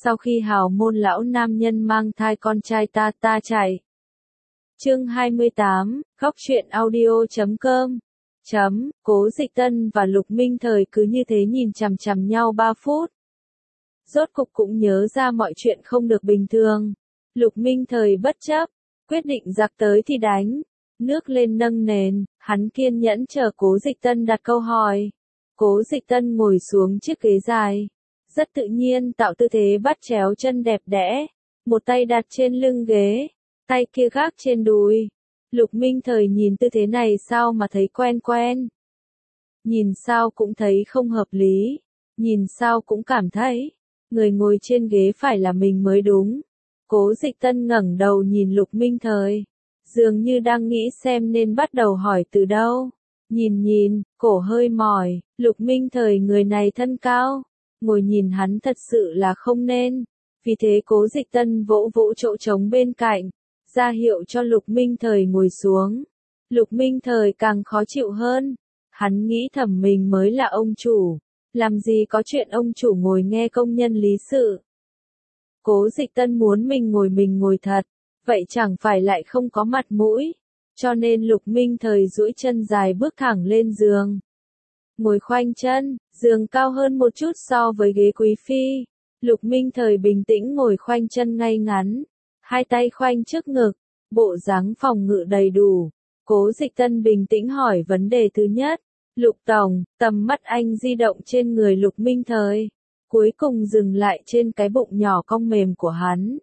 sau khi hào môn lão nam nhân mang thai con trai ta chạy. Chương 28, góc truyện audio.com. Cố Dịch Tân và Lục Minh Thời cứ như thế nhìn chằm chằm nhau 3 phút. Rốt cục cũng nhớ ra mọi chuyện không được bình thường. Lục Minh Thời bất chấp, quyết định giặc tới thì đánh. Nước lên nâng nền, hắn kiên nhẫn chờ Cố Dịch Tân đặt câu hỏi. Cố Dịch Tân ngồi xuống chiếc ghế dài. Rất tự nhiên tạo tư thế bắt chéo chân đẹp đẽ. Một tay đặt trên lưng ghế, tay kia gác trên đùi. Lục Minh Thời nhìn tư thế này sao mà thấy quen quen. Nhìn sao cũng thấy không hợp lý. Nhìn sao cũng cảm thấy, người ngồi trên ghế phải là mình mới đúng. Cố Dịch Tân ngẩng đầu nhìn Lục Minh Thời. Dường như đang nghĩ xem nên bắt đầu hỏi từ đâu. Nhìn, cổ hơi mỏi, Lục Minh Thời người này thân cao. Ngồi nhìn hắn thật sự là không nên. Vì thế Cố Dịch Tân vỗ vỗ chỗ trống bên cạnh, ra hiệu cho Lục Minh Thời ngồi xuống. Lục Minh Thời càng khó chịu hơn. Hắn nghĩ thầm mình mới là ông chủ. Làm gì có chuyện ông chủ ngồi nghe công nhân lý sự. Cố Dịch Tân muốn mình ngồi thật. Vậy chẳng phải lại không có mặt mũi. Cho nên Lục Minh Thời duỗi chân dài bước thẳng lên giường. Ngồi khoanh chân, giường cao hơn một chút so với ghế quý phi. Lục Minh Thời bình tĩnh ngồi khoanh chân ngay ngắn. Hai tay khoanh trước ngực, bộ dáng phòng ngự đầy đủ. Cố Dịch Tân bình tĩnh hỏi vấn đề thứ nhất. Lục Tổng, tầm mắt anh di động trên người Lục Minh Thời. Cuối cùng dừng lại trên cái bụng nhỏ cong mềm của hắn.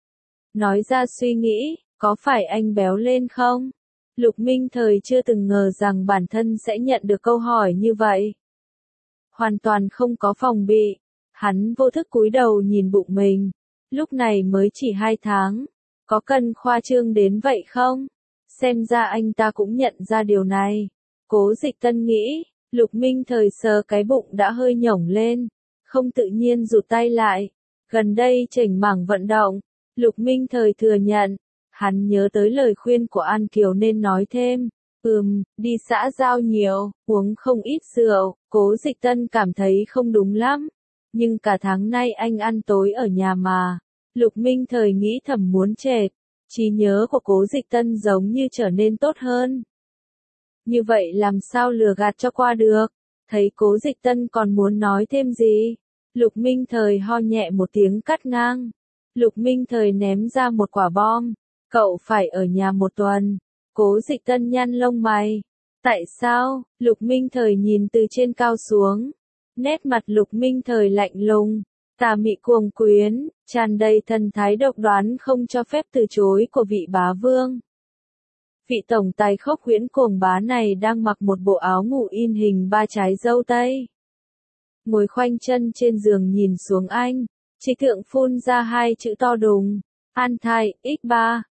Nói ra suy nghĩ, có phải anh béo lên không? Lục Minh Thời chưa từng ngờ rằng bản thân sẽ nhận được câu hỏi như vậy. Hoàn toàn không có phòng bị. Hắn vô thức cúi đầu nhìn bụng mình. Lúc này mới chỉ 2 tháng. Có cần khoa trương đến vậy không? Xem ra anh ta cũng nhận ra điều này. Cố Dịch Tân nghĩ, Lục Minh Thời sờ cái bụng đã hơi nhổng lên. Không tự nhiên rụt tay lại. Gần đây chỉnh mảng vận động. Lục Minh Thời thừa nhận. Hắn nhớ tới lời khuyên của An Kiều nên nói thêm. Đi xã giao nhiều, uống không ít rượu. Cố Dịch Tân cảm thấy không đúng lắm. Nhưng cả tháng nay anh ăn tối ở nhà mà. Lục Minh Thời nghĩ thầm muốn trệt. Trí nhớ của Cố Dịch Tân giống như trở nên tốt hơn. Như vậy làm sao lừa gạt cho qua được. Thấy Cố Dịch Tân còn muốn nói thêm gì. Lục Minh Thời ho nhẹ một tiếng cắt ngang. Lục Minh Thời ném ra một quả bom. Cậu phải ở nhà 1 tuần. Cố Dịch Tân nhăn lông mày. Tại sao? Lục Minh Thời nhìn từ trên cao xuống. Nét mặt Lục Minh Thời lạnh lùng, tà mị cuồng quyến, tràn đầy thần thái độc đoán không cho phép từ chối của vị bá vương. Vị tổng tài khốc huyễn cuồng bá này đang mặc một bộ áo ngủ in hình 3 trái dâu tây. Ngồi khoanh chân trên giường nhìn xuống anh, chỉ thượng phun ra 2 chữ to đùng. An thai, x3.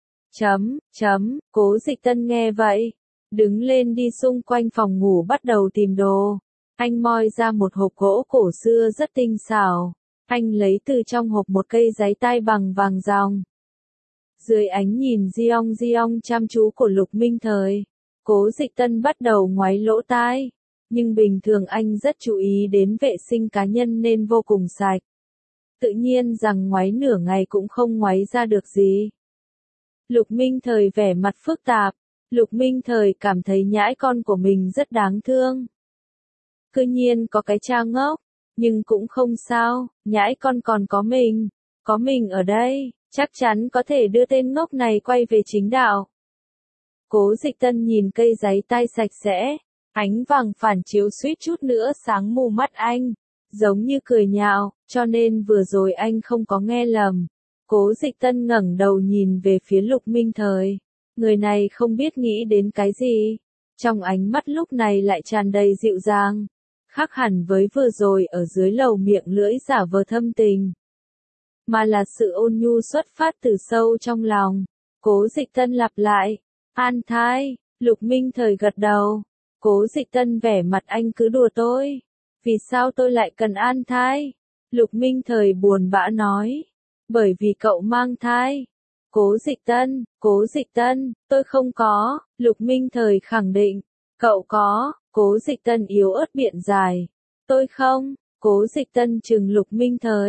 Cố Dịch Tân nghe vậy. Đứng lên đi xung quanh phòng ngủ bắt đầu tìm đồ. Anh moi ra một hộp gỗ cổ xưa rất tinh xảo. Anh lấy từ trong hộp một cây giấy tai bằng vàng ròng. Dưới ánh nhìn giong chăm chú của Lục Minh Thời, Cố Dịch Tân bắt đầu ngoáy lỗ tai. Nhưng bình thường anh rất chú ý đến vệ sinh cá nhân nên vô cùng sạch. Tự nhiên rằng ngoáy nửa ngày cũng không ngoáy ra được gì. Lục Minh Thời vẻ mặt phức tạp. Lục Minh Thời cảm thấy nhãi con của mình rất đáng thương. Cứ nhiên có cái cha ngốc. Nhưng cũng không sao, nhãi con còn có mình. Có mình ở đây, chắc chắn có thể đưa tên ngốc này quay về chính đạo. Cố Dịch Tân nhìn cây giấy tay sạch sẽ. Ánh vàng phản chiếu suýt chút nữa sáng mù mắt anh. Giống như cười nhạo, cho nên vừa rồi anh không có nghe lầm. Cố Dịch Tân ngẩng đầu nhìn về phía Lục Minh Thời. Người này không biết nghĩ đến cái gì. Trong ánh mắt lúc này lại tràn đầy dịu dàng. Khác hẳn với vừa rồi ở dưới lầu miệng lưỡi giả vờ thâm tình. Mà là sự ôn nhu xuất phát từ sâu trong lòng. Cố Dịch Tân lặp lại. An thai. Lục Minh Thời gật đầu. Cố Dịch Tân vẻ mặt anh cứ đùa tôi. Vì sao tôi lại cần an thai? Lục Minh Thời buồn bã nói. Bởi vì cậu mang thai. Cố Dịch Tân, tôi không có. Lục Minh Thời khẳng định. Cậu có. Cố Dịch Tân yếu ớt biện giải. Tôi không. Cố Dịch Tân trừng Lục Minh Thời.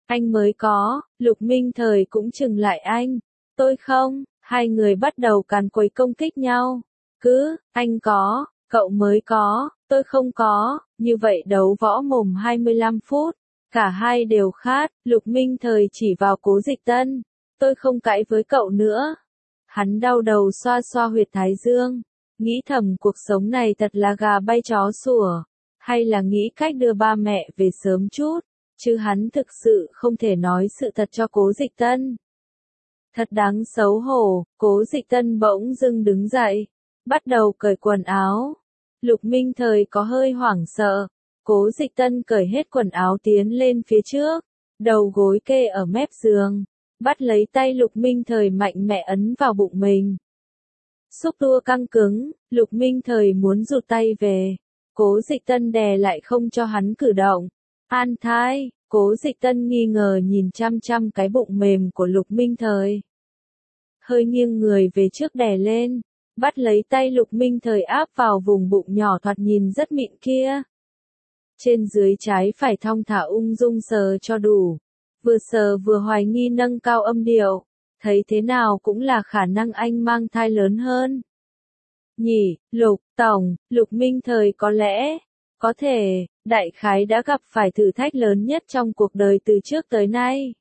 Anh mới có, Lục Minh Thời cũng chừng lại anh. Tôi không, hai người bắt đầu càn quấy công kích nhau. Anh có, cậu mới có, tôi không có, như vậy đấu võ mồm 25 phút. Cả hai đều khát, Lục Minh Thời chỉ vào Cố Dịch Tân. Tôi không cãi với cậu nữa. Hắn đau đầu xoa xoa huyệt thái dương. Nghĩ thầm cuộc sống này thật là gà bay chó sủa. Hay là nghĩ cách đưa ba mẹ về sớm chút. Chứ hắn thực sự không thể nói sự thật cho Cố Dịch Tân. Thật đáng xấu hổ, Cố Dịch Tân bỗng dưng đứng dậy. Bắt đầu cởi quần áo. Lục Minh Thời có hơi hoảng sợ. Cố Dịch Tân cởi hết quần áo tiến lên phía trước. Đầu gối kê ở mép giường. Bắt lấy tay Lục Minh Thời mạnh mẽ ấn vào bụng mình. Xúc tua căng cứng, Lục Minh Thời muốn rụt tay về. Cố Dịch Tân đè lại không cho hắn cử động. An thai, Cố Dịch Tân nghi ngờ nhìn chăm chăm cái bụng mềm của Lục Minh Thời. Hơi nghiêng người về trước đè lên, bắt lấy tay Lục Minh Thời áp vào vùng bụng nhỏ thoạt nhìn rất mịn kia. Trên dưới trái phải thong thả ung dung sờ cho đủ. Vừa sờ vừa hoài nghi nâng cao âm điệu. Thấy thế nào cũng là khả năng anh mang thai lớn hơn. Nhỉ, Lục Tổng, Lục Minh Thời có lẽ, có thể, đại khái đã gặp phải thử thách lớn nhất trong cuộc đời từ trước tới nay.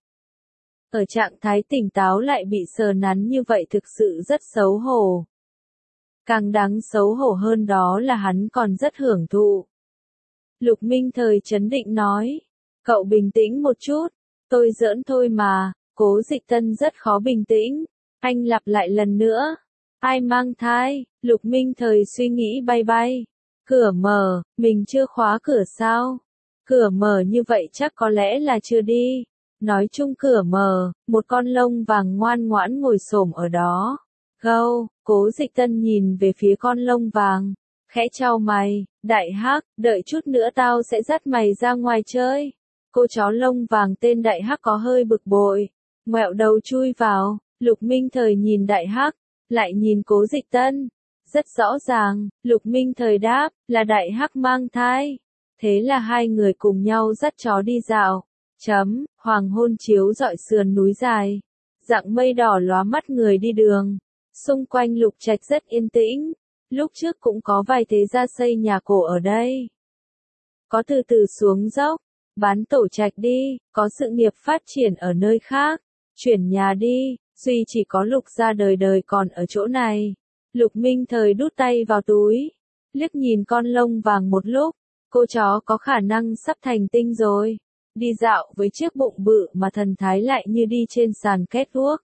Ở trạng thái tỉnh táo lại bị sờ nắn như vậy thực sự rất xấu hổ. Càng đáng xấu hổ hơn đó là hắn còn rất hưởng thụ. Lục Minh Thời trấn định nói, cậu bình tĩnh một chút, tôi giỡn thôi mà. Cố Dịch Tân rất khó bình tĩnh. Anh lặp lại lần nữa. Ai mang thai? Lục Minh Thời suy nghĩ bay bay. Cửa mở, mình chưa khóa cửa sao? Cửa mở như vậy chắc có lẽ là chưa đi. Nói chung cửa mở, một con lông vàng ngoan ngoãn ngồi xổm ở đó. Gâu, Cố Dịch Tân nhìn về phía con lông vàng. Khẽ chau mày, Đại Hắc, đợi chút nữa tao sẽ dắt mày ra ngoài chơi. Cô chó lông vàng tên Đại Hắc có hơi bực bội. Ngoẹo đầu chui vào, Lục Minh Thời nhìn Đại Hắc, lại nhìn Cố Dịch Tân. Rất rõ ràng, Lục Minh Thời đáp, là Đại Hắc mang thai. Thế là hai người cùng nhau dắt chó đi dạo. Hoàng hôn chiếu rọi sườn núi dài. Dạng mây đỏ lóa mắt người đi đường. Xung quanh Lục Trạch rất yên tĩnh. Lúc trước cũng có vài thế gia xây nhà cổ ở đây. Có từ từ xuống dốc. Bán tổ trạch đi, có sự nghiệp phát triển ở nơi khác. Chuyển nhà đi, duy chỉ có Lục gia đời đời còn ở chỗ này. Lục Minh Thời đút tay vào túi, liếc nhìn con lông vàng một lúc, cô chó có khả năng sắp thành tinh rồi. Đi dạo với chiếc bụng bự mà thần thái lại như đi trên sàn catwalk.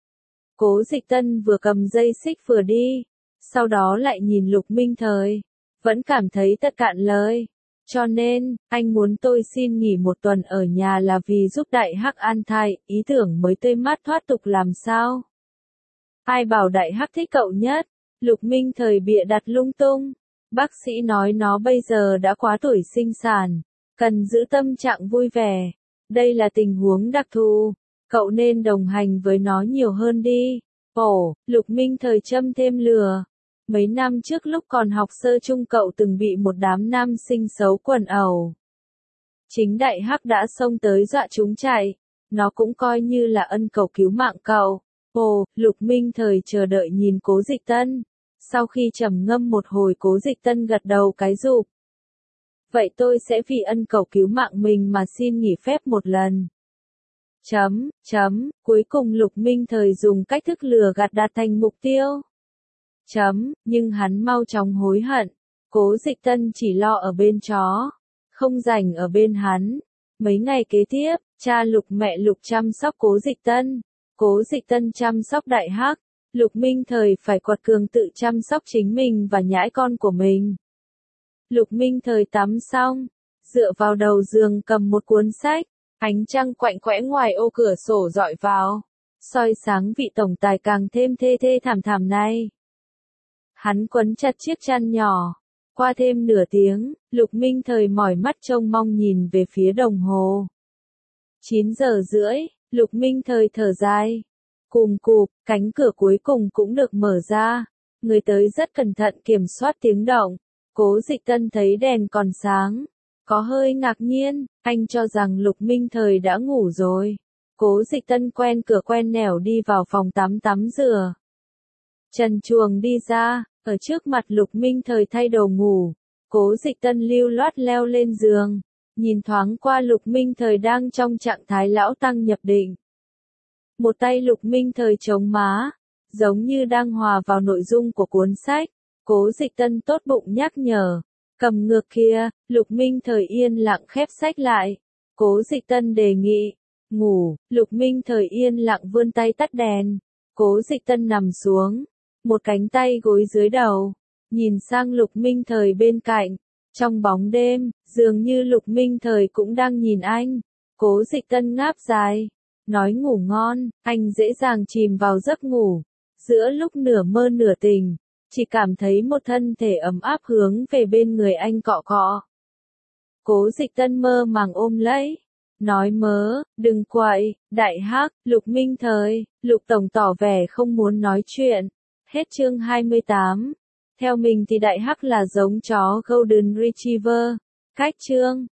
Cố Dịch Tân vừa cầm dây xích vừa đi, sau đó lại nhìn Lục Minh Thời, vẫn cảm thấy tất cạn lời. Cho nên, anh muốn tôi xin nghỉ một tuần ở nhà là vì giúp Đại Hắc an thai, ý tưởng mới tươi mát thoát tục làm sao? Ai bảo Đại Hắc thích cậu nhất? Lục Minh Thời bịa đặt lung tung. Bác sĩ nói nó bây giờ đã quá tuổi sinh sản, cần giữ tâm trạng vui vẻ. Đây là tình huống đặc thù, cậu nên đồng hành với nó nhiều hơn đi. Ồ, Lục Minh Thời châm thêm lừa. Mấy năm trước lúc còn học sơ trung cậu từng bị một đám nam sinh xấu quần ẩu. Chính Đại Hắc đã xông tới dọa chúng chạy. Nó cũng coi như là ân cầu cứu mạng cậu. Ồ, Lục Minh Thời chờ đợi nhìn Cố Dịch Tân. Sau khi trầm ngâm một hồi Cố Dịch Tân gật đầu cái rụp. Vậy tôi sẽ vì ân cầu cứu mạng mình mà xin nghỉ phép một lần. Cuối cùng Lục Minh Thời dùng cách thức lừa gạt đạt thành mục tiêu. Nhưng hắn mau chóng hối hận. Cố Dịch Tân chỉ lo ở bên chó, không rảnh ở bên hắn. Mấy ngày kế tiếp, cha Lục mẹ Lục chăm sóc Cố Dịch Tân. Cố Dịch Tân chăm sóc Đại Hắc. Lục Minh Thời phải quật cường tự chăm sóc chính mình và nhãi con của mình. Lục Minh Thời tắm xong, dựa vào đầu giường cầm một cuốn sách. Ánh trăng quạnh quẽ ngoài ô cửa sổ rọi vào, soi sáng vị tổng tài càng thêm thê thê thảm thảm này. Hắn quấn chặt chiếc chăn nhỏ. Qua thêm nửa tiếng, Lục Minh Thời mỏi mắt trông mong nhìn về phía đồng hồ. 9 giờ rưỡi, Lục Minh Thời thở dài. Cùm cụp, cánh cửa cuối cùng cũng được mở ra. Người tới rất cẩn thận kiểm soát tiếng động. Cố Dịch Tân thấy đèn còn sáng. có hơi ngạc nhiên, anh cho rằng Lục Minh Thời đã ngủ rồi. Cố Dịch Tân quen cửa quen nẻo đi vào phòng tắm tắm rửa. Trần truồng đi ra, ở trước mặt Lục Minh Thời thay đồ ngủ. Cố Dịch Tân lưu loát leo lên giường, nhìn thoáng qua Lục Minh Thời đang trong trạng thái lão tăng nhập định. Một tay Lục Minh Thời chống má, giống như đang hòa vào nội dung của cuốn sách. Cố Dịch Tân tốt bụng nhắc nhở, cầm ngược kia. Lục Minh Thời yên lặng khép sách lại. Cố Dịch Tân đề nghị, ngủ. Lục Minh Thời yên lặng vươn tay tắt đèn. Cố Dịch Tân nằm xuống, một cánh tay gối dưới đầu, nhìn sang Lục Minh Thời bên cạnh. Trong bóng đêm, dường như Lục Minh Thời cũng đang nhìn anh. Cố Dịch Tân ngáp dài, nói ngủ ngon. Anh dễ dàng chìm vào giấc ngủ. Giữa lúc nửa mơ nửa tỉnh, chỉ cảm thấy một thân thể ấm áp hướng về bên người anh cọ cọ. Cố Dịch Tân mơ màng ôm lấy, nói mớ, đừng quậy, đại hắc. Lục Minh Thời. Lục tổng tỏ vẻ không muốn nói chuyện. Hết chương 28. Theo mình thì đại hắc là giống chó Golden Retriever. Cách chương